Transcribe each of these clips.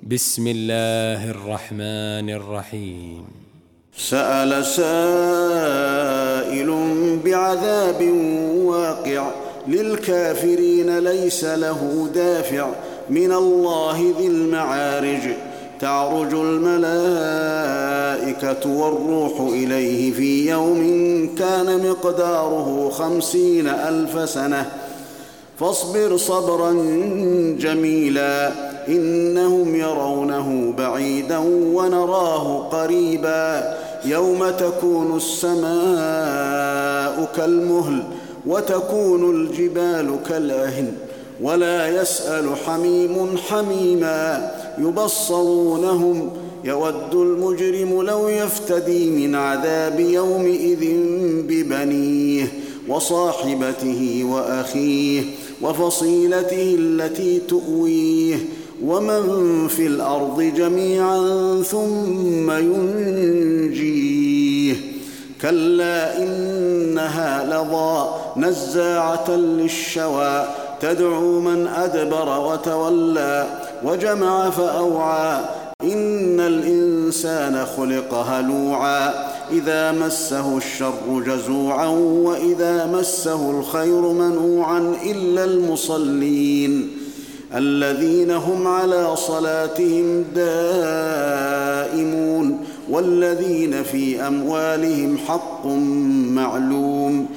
بسم الله الرحمن الرحيم. سأل سائل بعذاب واقع للكافرين ليس له دافع من الله ذي المعارج تعرج الملائكة والروح إليه في يوم كان مقداره 50,000 سنة فاصبر صبرا جميلا إنهم يرونه بعيدا ونراه قريبا يوم تكون السماء كالمهل وتكون الجبال كالعهن ولا يسأل حميم حميما يبصرونهم يود المجرم لو يفتدي من عذاب يومئذ ببنيه وصاحبته وأخيه وفصيلته التي تؤويه ومن في الأرض جميعا ثم ينجيه كلا إنها لظى نزاعة للشوى تدعو من أدبر وتولى وجمع فأوعى إن الإنسان خلق هلوعا إذا مسه الشر جزوعا وإذا مسه الخير منوعا إلا المصلين الذين هم على صلاتهم دائمون والذين في أموالهم حق معلوم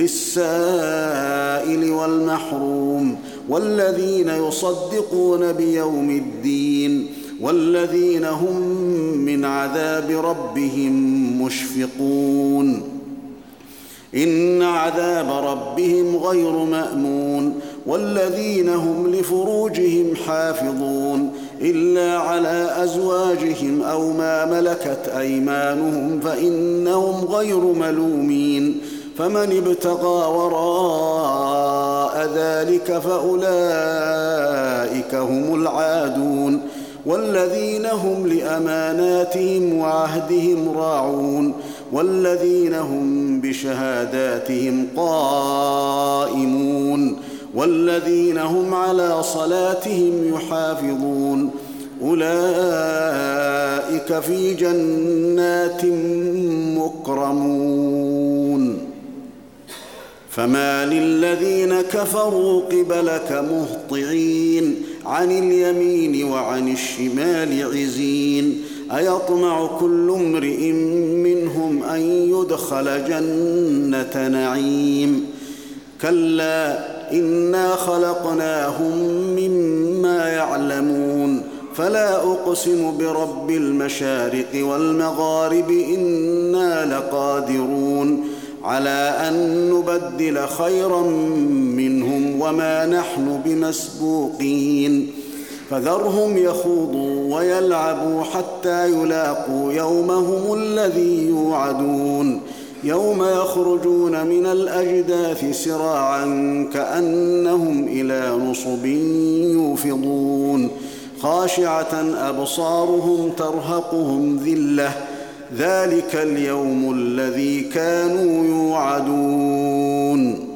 للسائل والمحروم والذين يصدقون بيوم الدين والذين هم من عذاب ربهم مشفقون إن عذاب ربهم غير مأمون والذين هم لفروجهم حافظون إلا على أزواجهم أو ما ملكت أيمانهم فإنهم غير ملومين فمن ابتغى وراء ذلك فأولئك هم العادون والذين هم لأماناتهم وعهدهم راعون والذين هم بشهاداتهم قائمون والذين هم على صلاتهم يحافظون أولئك في جنات مكرمون فما للذين كفروا قبلك مهطعين عن اليمين وعن الشمال عزين أيطمع كل امرئ منهم أن يدخل جنة نعيم كلا إنا خلقناهم مما يعلمون فلا أقسم برب المشارق والمغارب إنا لقادرون على أن نبدل خيرا منهم وما نحن بمسبوقين فذرهم يخوضوا ويلعبوا حتى يلاقوا يومهم الذي يوعدون يوم يخرجون من الأجداث سراعا كأنهم إلى نصب يوفضون خاشعة أبصارهم ترهقهم ذلة ذلك اليوم الذي كانوا يوعدون